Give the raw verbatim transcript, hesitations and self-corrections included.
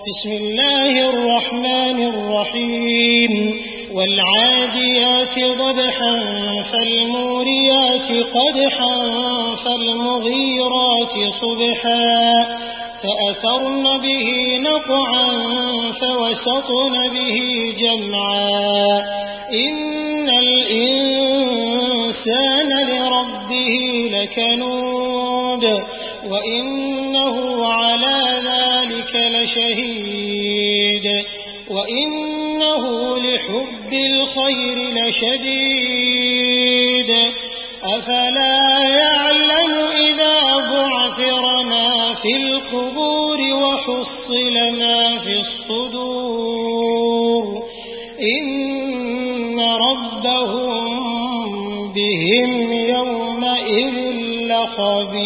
بسم الله الرحمن الرحيم والعاديات ضبحا فالموريات قدحا فالمغيرات صبحا فأثرن به نقعا فوسطن به جمعا إن الإنسان لربه لكنود وإنه على ذلك لشهيد وإنه لحب الخير لشديد أفلا يعلم إذا بعثر ما في القبور وحصل ما في الصدور إن ربهم بهم يومئذ لخبير.